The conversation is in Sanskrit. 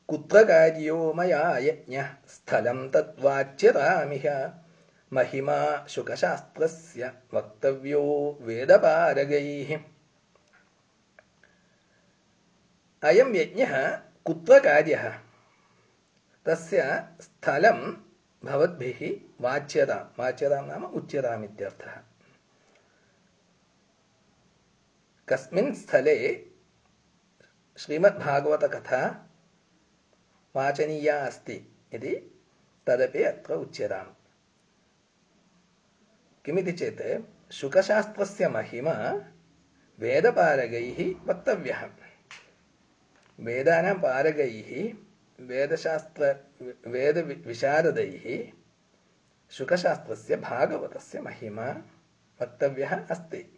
कुत्र कार्यो मया यज्ञः स्थलं तद्वाच्यतामिह महिमा शुकशास्त्रस्य वक्तव्यो वेदपारगैः। अयं यज्ञः कुत्र कार्यः तस्य स्थलं भवद्भिः वाच्यतां। वाच्यतां नाम उच्यताम् इत्यर्थः। कस्मिन् स्थले श्रीमद्भागवतकथा वाचनीया अस्ति इति तदपि अत्र उच्यताम्। किमिति चेत् शुकशास्त्रस्य महिमा वेदपारगैः वक्तव्यः। वेदानां पारगैः वेदविशारदैः शुकशास्त्रस्य भागवतस्य महिमा वक्तव्यः अस्ति।